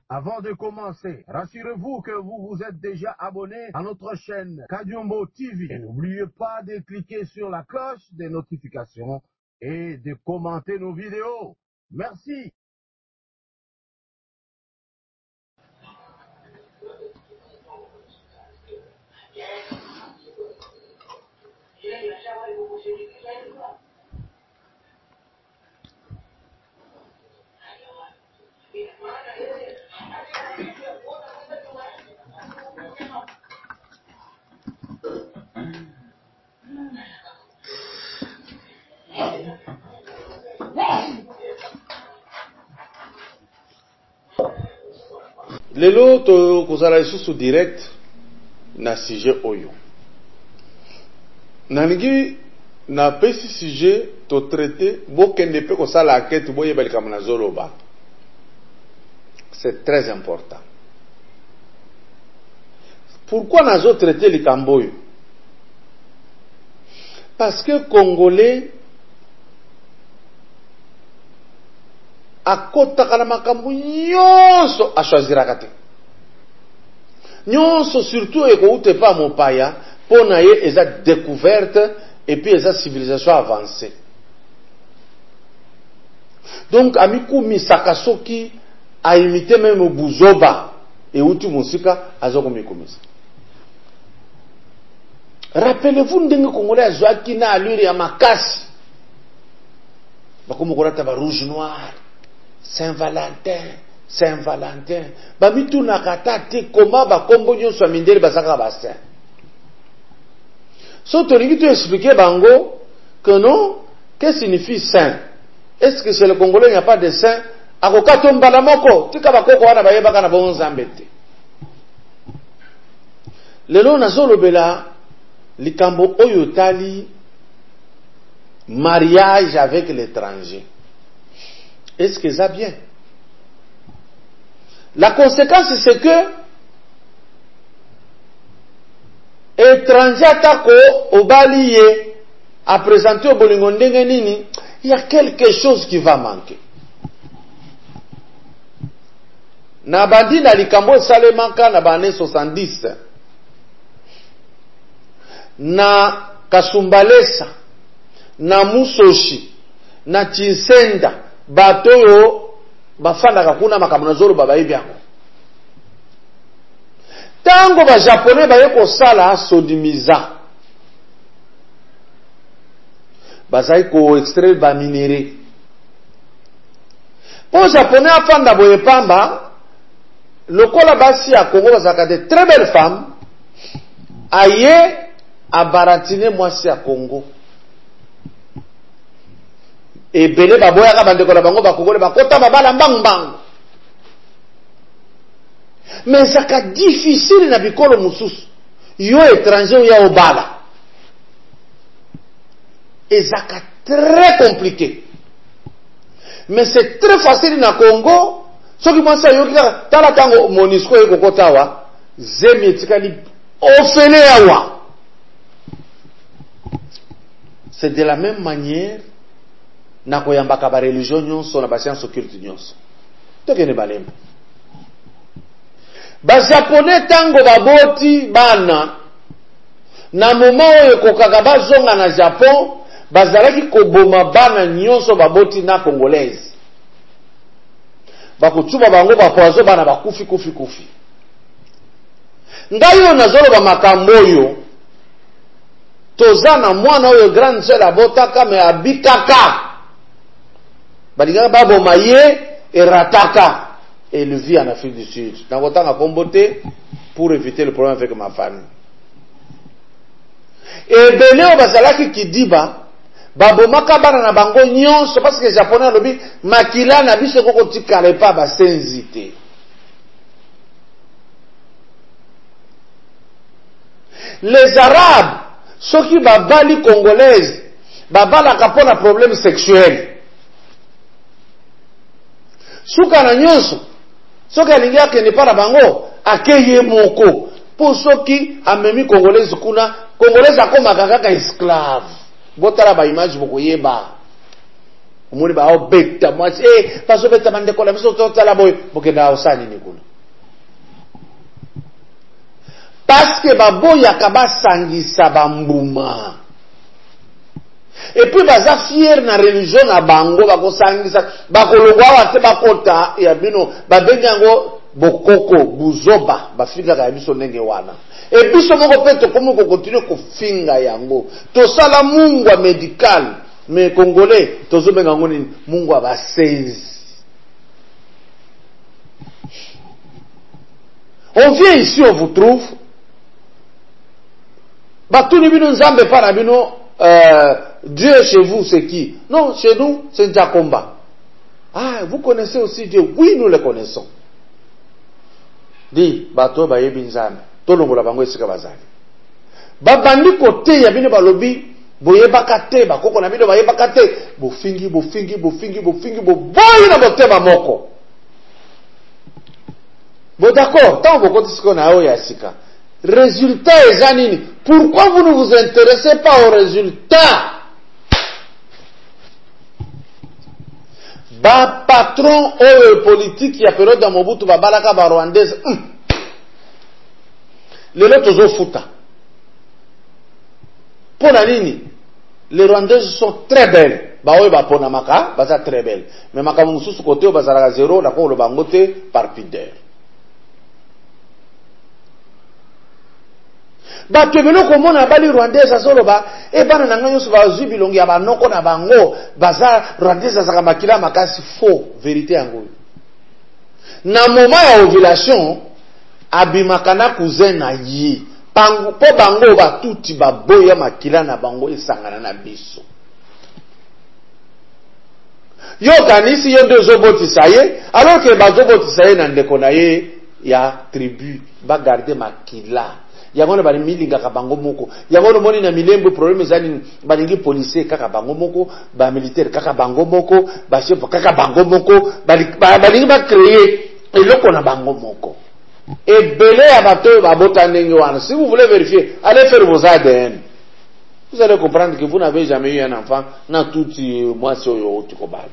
Avant de commencer, rassurez-vous que vous vous êtes déjà abonné à notre chaîne Kadiombo TV. Et n'oubliez pas de cliquer sur la cloche des notifications et de commenter nos vidéos. Merci. Lelo to kozala isusu direct na sujet oyo. Nalingi na pesi sujet to traiter bokende pe ko sala enquête boye balika na zoloba. C'est très important. Pourquoi nazo traiter likambo oyo? Parce que Congolais akotaka na makambo nyonso a choisiraka te. Nyonso surtout ekoute pa mopaya pona ye eza découverte et puis eza civilisation avancée. Donc amiku misaka soki a imité même buzoba et uti musika azoko mikumisa. Rappelez-vous ndenge Congolais azwaki na allure ya makasi. Bakomo kolata ba rouge noir. Saint-Valentin, Saint-Valentin. Bamitu nakata te koma ba kombo nyonso mindele basaka ba saint. So tolingi tu expliquer bango que non, qu'est-ce que signifie saint? Est-ce que chez le Congolais il n'y a pas de saint? Akokato mbala moko, tika bakoko wana bayebaka na bon nzambete. Lelo nazolo bela likambo oyo tali mariage avec l'étranger. Est-ce que ça bien? La conséquence c'est que étranger atako obaliye a présenté au bolingo ndenge nini, il y a quelque chose qui va manquer. Na bandi na likambo salemaka na bane 70 na Kasumbalesa na Musoshi na Chinsenda batoyo bafanda kakuna makambo nazolo baba yebiako. Tango ba japonais baye ko sala sodimiza. Bazai ko extraire ba minéré. Po japonais afanda boye pamba lokola basi ya Congo bazaka de très belles femmes aye abaratine mwasi ya Congo. Et belé baboya ka bandeko la bango bakongole bakota babala mbang. Mais ça ka difficile na bikolo mususu. Yo étranger ya obala. Et ça ka très compliqué. Mais c'est très facile na Congo. Soki mwasa yo kika tala tango Monisco eko kotawa zemi etikali ofele yawa. C'est de la même manière na koyambaka ba religion nyonso na ba science occulte nyonso. Tokene balemba. Ba japonais tango baboti bana na moment oyo kokaka bazonga na Japon bazalaki koboma bana nyonso baboti na congolaise. Bakutuba bango ba poazo bana bakufi. Ngayo nazolo ba makambo oyo tozana mwana oyo grande sœur abotaka me abikaka. Balinga babo maye et rataka et le vit en Afrique du Sud. Dans votre temps à comboter pour éviter le problème avec ma famille. Et Beneo Basalaki qui dit babo makabana na bango nyonso parce que les japonais lobi makila na biso koko tikale pa ba senzité. Les arabes ceux qui babali congolaise babala kapona problème sexuel. Suka na nyonso soki alingi akende pa na bango akeye moko po soki amemi congolaise kuna congolaise akomaka kaka esclave. Botala ba image bokoyeba Omoni ba obeta mwasi bazo beta bandeko la biso totala boy bokenda osani ni kuna. Parce que baboyaka basangisa bambuma. Et puis baza fier na religion na bango bakosangisa bakologwa wate bakota ya bino babengi yango bokoko buzoba bafika ka biso ndenge wana. Et biso moko pe to komo ko continue ko finga yango. To sala mungwa medical mais congolais tozo benga ngoni mungwa ba 16. On vient ici, on vous trouve. Batuni bino nzambe para bino Dieu chez vous c'est qui? Non, chez nous c'est Njakomba. Ah, vous connaissez aussi Dieu? Oui, nous le connaissons. Di bato ba yebi nzambe. Tolongola bango esika bazali. Babandi kote ya bino balobi boyebaka te bakoko na bino bayebaka te bofingi boboyi na botema moko. Bon d'accord, tant que vous qu'on a eu sika. Résultat est zanini. Pourquoi vous ne vous intéressez pas au résultat? Ba patron ou politique qui a période dans Mobutu babalaka ba rwandaise. Les autres zo futa. Pour la ligne, les rwandaises sont très belles. Ba oyo ba pona maka, ba za très belles. Mais maka mususu côté ba zara zéro la ko lo bangote par pudeur. Bato ebelo komona bali rwandaise soloba bana na nganyo so bazwi bilongi ya banoko na bango baza rwandaise azaka makila makasi faux vérité yango na moment ya ovulation abimakana cousin na yi pango po bango batuti baboya makila na bango esangana na biso yo kanisi yo deux obotisa ye alors que bazobotisa ye na ndeko na ye ya tribu ba garder makila yango bali milinga ka bango moko yango moni na milembo problème ezali balingi policier kaka bango moko ba militaire kaka bango moko ba chef kaka bango moko balingi ba créer eloko na bango moko ebele ya bato ba botanenge wana. Si vous voulez vérifier, allez faire vos ADN, vous allez comprendre que vous n'avez jamais eu un enfant na tuti moi c'est yo tikobala.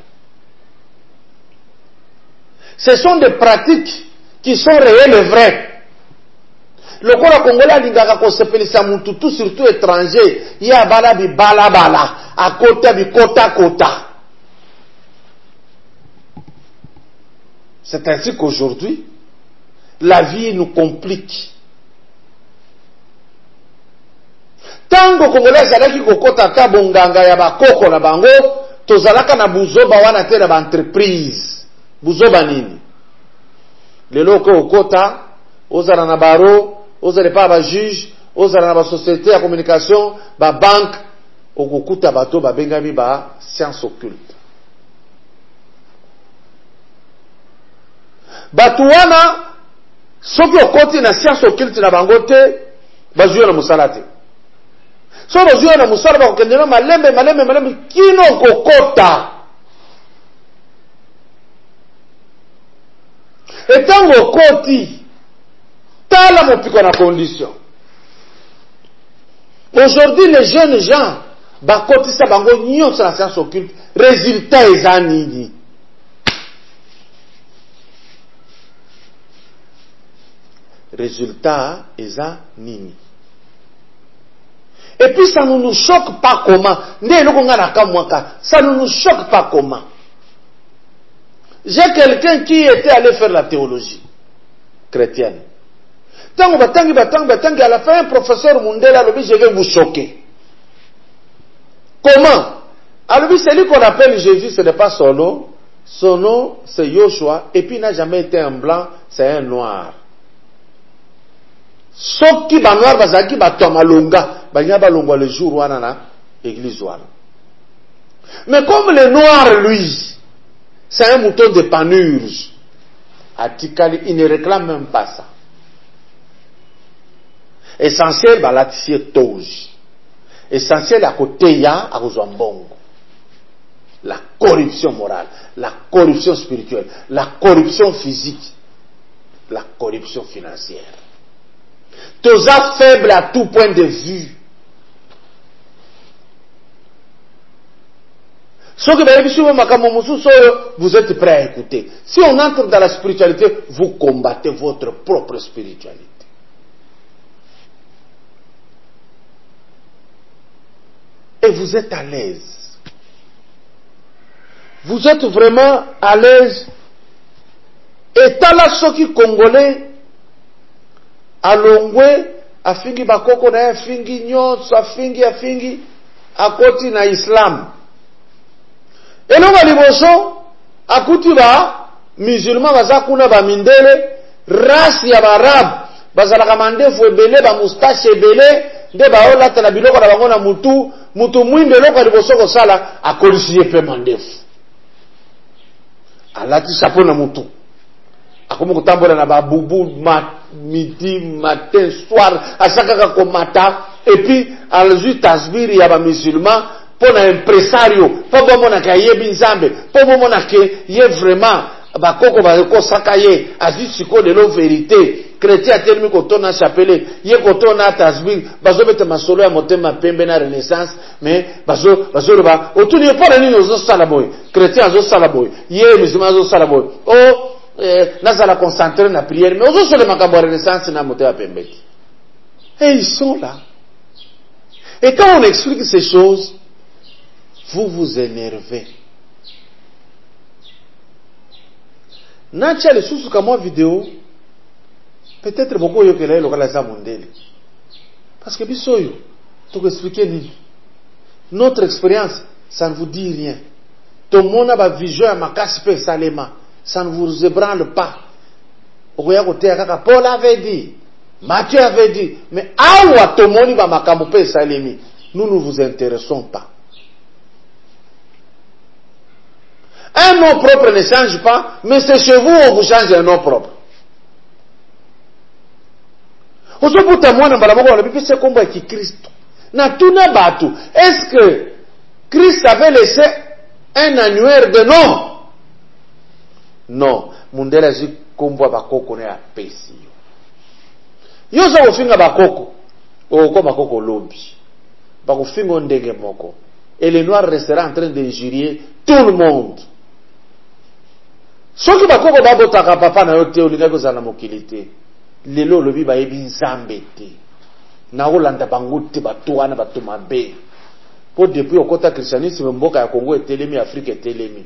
Ce sont des pratiques qui sont réelles et vraies. Le Congolais Congolais lingaka ko sepelisa mutu tout surtout étranger ya bala bi bala à côté bi kota. C'est ainsi qu'aujourd'hui la vie nous complique. Tango Congolais zalaki kokota ka bonganga ya bakoko na bango tozalaka na buzoba wana te na ba entreprise buzoba nini lelo ko okota ozala na baro ozala pa ba juge ozala na ba société ya communication ba banque okokuta bato babengami ba science occulte. Bato wana soki okoti na science occulte na bango te bazwi na musala te. So bazwi na musala ba kokendela malembe kino kokota. Etango koti tala mopiko na condition. Aujourd'hui les jeunes gens bakotisa bango nyonso na science occulte, résultat eza nini? Résultat eza nini? Et puis ça ne nous choque pas comment. Ça ne nous choque pas comment. J'ai quelqu'un qui était allé faire la théologie chrétienne. Tango batangi, à la fin, un professeur Mundela lobi, je vais vous choquer. Comment? Alors, celui qu'on appelle Jésus, ce n'est pas son nom. Son nom, c'est Yoshua. Et puis, il n'a jamais été un blanc, c'est un noir. Soki ba noir bazaki ba tomalonga, ba nya ba longwa le jour wana na église wana. Mais comme le noir, lui, c'est un mouton de panurge, Atikali, il ne réclame même pas ça. Essentiel, bah, la toge. Essentiel, à côté, ya, à Ozambongo. La corruption morale, la corruption spirituelle, la corruption physique, la corruption financière. Toza faible à tout point de vue. Vous êtes prêt à écouter. Si on entre dans la spiritualité, vous combattez votre propre spiritualité. Et vous êtes à l'aise. Vous êtes vraiment à l'aise. Et tala soki congolais, à Longwe, à fingi bakoko na ya fingi nyonso, à fingi, à koti na islam. Et l'on va liboso, à kuti ba, musulman baza kuna ba mindele, race ya barab, bazalaka mandefu ebele, ba moustache ebele, nde ba olata na biloko na bango na mutu mwinde loko liboso ko sala, akolisi ye pe mandefu. Alati chapeau na mutu. Akomo kutambola na babubu midi, matin, soir, asakaka komata, et puis alzui tasbiri ya ba musulman, pour un impresario, pour bon ka yebi nzambe, pour bon ke ye vraiment ba koko ba ko sakaye, azi siko de la vérité. Chrétien telmi ko tona chapele, ye ko tona tasbir, bazo bete masolo ya motema pembe na renaissance, mais bazo ba otuni e pona nini ozo sala boy. Chrétien ozo sala boy, ye musulman ozo sala boy. Oh nazala concentré na prière, mais ozo solo makambo renaissance na motema pembe. Et ils sont là. Et quand on explique ces choses, vous vous énervez. Nacha le sous comme vidéo, peut-être beaucoup yo kele lokala za mondele. Parce que bisoyo, tu peux expliquer ni. Notre expérience, ça ne vous dit rien. Ton monde a vision à makasi pe salema, ça ne vous ébranle pas. Oya kote kaka Paul avait dit, Matthieu avait dit, mais awa ton monde ba makambo pe salemi, nous ne vous intéressons pas. Un nom propre ne change pas, mais c'est chez vous on vous change un nom propre. Est-ce que Christ avait laissé un annuaire de nom? Non. Mundela zi kombo bakoko ne apesi. Yo zo ofinga bakoko. Oko bakoko lobi. Bakofinga ndenge moko. Et les noirs resteront en train d'injurier tout le monde. Soki bakoko babotaka papa na yo te olinga kozala mokili te. Lelo lobi ba yebi nzambe te. Na olanda bango te bato wana bato mabe. Po depuis okota christianisme mboka ya Congo etelemi, Afrique etelemi.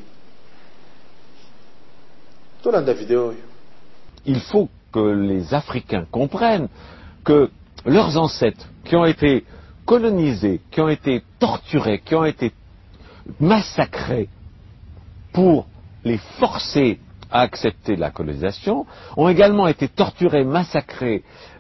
Tolanda vidéo. Il faut que les Africains comprennent que leurs ancêtres qui ont été colonisés, qui ont été torturés, qui ont été massacrés pour les forcer à accepter la colonisation, ont également été torturés, massacrés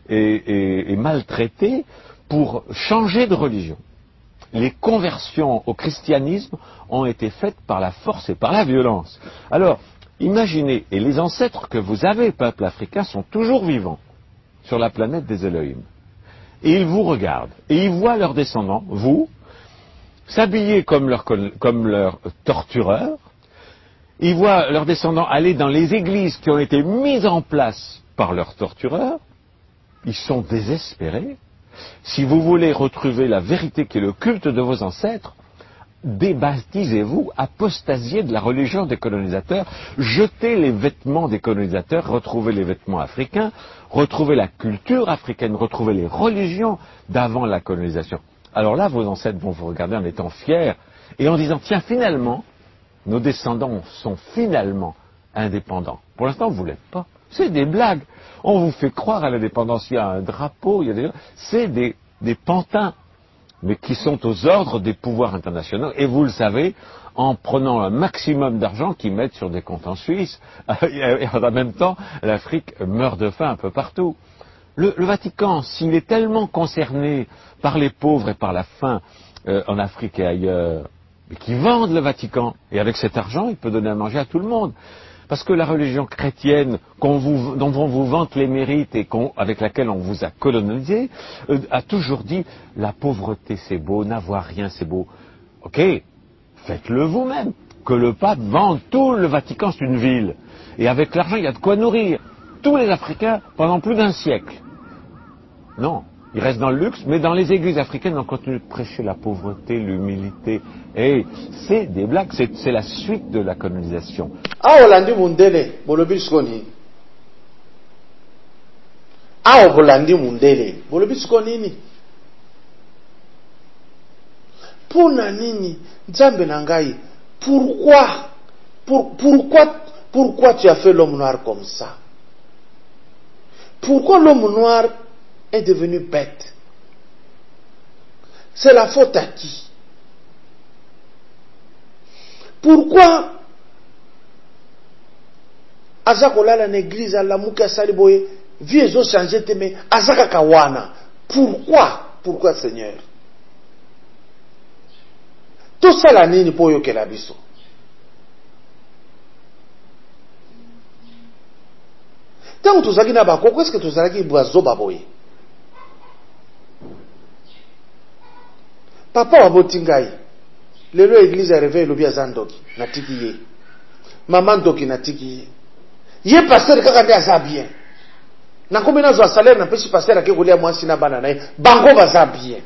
et maltraités pour changer de religion. Les conversions au christianisme ont été faites par la force et par la violence. Alors, imaginez, et les ancêtres que vous avez, peuple africain, sont toujours vivants sur la planète des Elohim. Et ils vous regardent, et ils voient leurs descendants, vous, s'habiller comme leurs tortureurs. Ils voient leurs descendants aller dans les églises qui ont été mises en place par leurs tortureurs. Ils sont désespérés. Si vous voulez retrouver la vérité qui est le culte de vos ancêtres, débaptisez-vous, apostasiez de la religion des colonisateurs, jetez les vêtements des colonisateurs, retrouvez les vêtements africains, retrouvez la culture africaine, retrouvez les religions d'avant la colonisation. Alors là, vos ancêtres vont vous regarder en étant fiers et en disant, tiens, finalement, nos descendants sont finalement indépendants. Pour l'instant, vous ne l'êtes pas. C'est des blagues. On vous fait croire à l'indépendance. Il y a un drapeau, c'est des pantins, mais qui sont aux ordres des pouvoirs internationaux. Et vous le savez, en prenant un maximum d'argent qu'ils mettent sur des comptes en Suisse. Et en même temps, l'Afrique meurt de faim un peu partout. Le Vatican, s'il est tellement concerné par les pauvres et par la faim en Afrique et ailleurs, mais qui vendent le Vatican, et avec cet argent, il peut donner à manger à tout le monde. Parce que la religion chrétienne dont on vous vante les mérites et avec laquelle on vous a colonisé, a toujours dit la pauvreté c'est beau, n'avoir rien c'est beau. Ok, faites-le vous-même. Que le pape vende tout le Vatican, c'est une ville. Et avec l'argent, il y a de quoi nourrir tous les Africains pendant plus d'un siècle. Non, Ils restent dans le luxe, mais dans les églises africaines, on continue de prêcher la pauvreté, l'humilité. Et c'est des blagues, c'est la suite de la colonisation. Ah, Olandi Mundele, bolobi skoni. Ah, Olandi Mundele, bolobi skoni. Pona nini, Nzambe nangai, pourquoi tu as fait l'homme noir comme ça? Pourquoi l'homme noir est devenu bête? C'est la faute à qui? Pourquoi Azaka olala na église alamuki asali boye vie ezo changer te mais azaka kawana? Pourquoi Seigneur? Tout ça la nini po yokela biso? Tant tozaki na bakoko, est-ce que tozalaki boazo baboye? Papa waboti ngai lelo église ya réveil lobi azandoki natiki ye, maman ndoki natiki ye pasteur kaka nde aza bien, nakomi nazwa salaire napesi pasteur ake kolia mwasi na bana na ye, bango baza bien.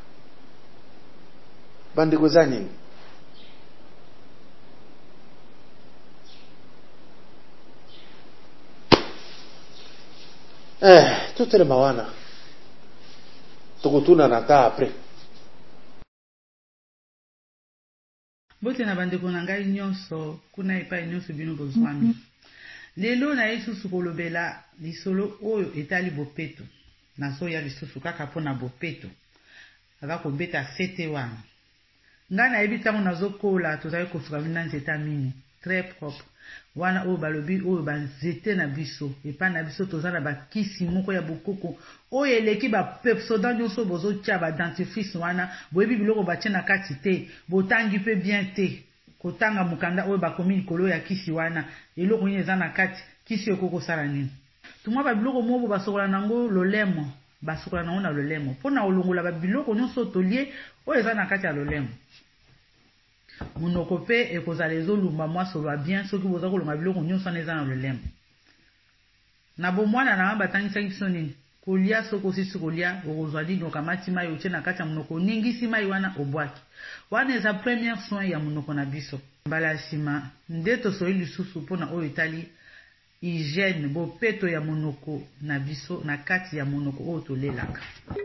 Bandeko za nini? Tutele mawana tokotuna na ta après. Bote na bandeko na ngai nyonso kuna epai nyonso bino bozwami. Lelo na lisusu kolobela lisolo oyo etali bopeto. Naso ya lisusu kaka pona bopeto. Ava kobeta fete wana. Nga na yebi tango nazokola tozali kosuka bina nzeta mini. Très propre. Wana oyo balobi oyo banzete na biso. Epa na biso tozala bakisi moko ya bokoko. Oyo eleki ba pepsoda nyonso bozo tia ba dentifrice wana. Boyebi biloko batie na kati te. Botangi pe bien te. Kotanga mukanda oyo bakomi likolo ya kisi wana. Eloko nini eza na kati. Kisi okoko sala nini. Tumwa ba biloko mobo basokola nango lolemo. Basokola nango na lolemo. Pona olongola ba biloko nyonso tolie oyo eza na kati ya lolemo. Munoko pe ekozala ezolumba mwaso ba bien soki boza kolonga biloko nyonso eza na lolemo. Na bomwana na batangisaki biso nini? Kolia soko sisi kolia okozwa nini okamati mai otie na kati ya munoko ningisi mai wana obwaki. Wana eza premier soin ya munoko na biso. Mbala ya sima nde tosoli lisusu mpona oyo etali hygiène bopeto ya munoko na biso na kati ya munoko oyo tolelaka.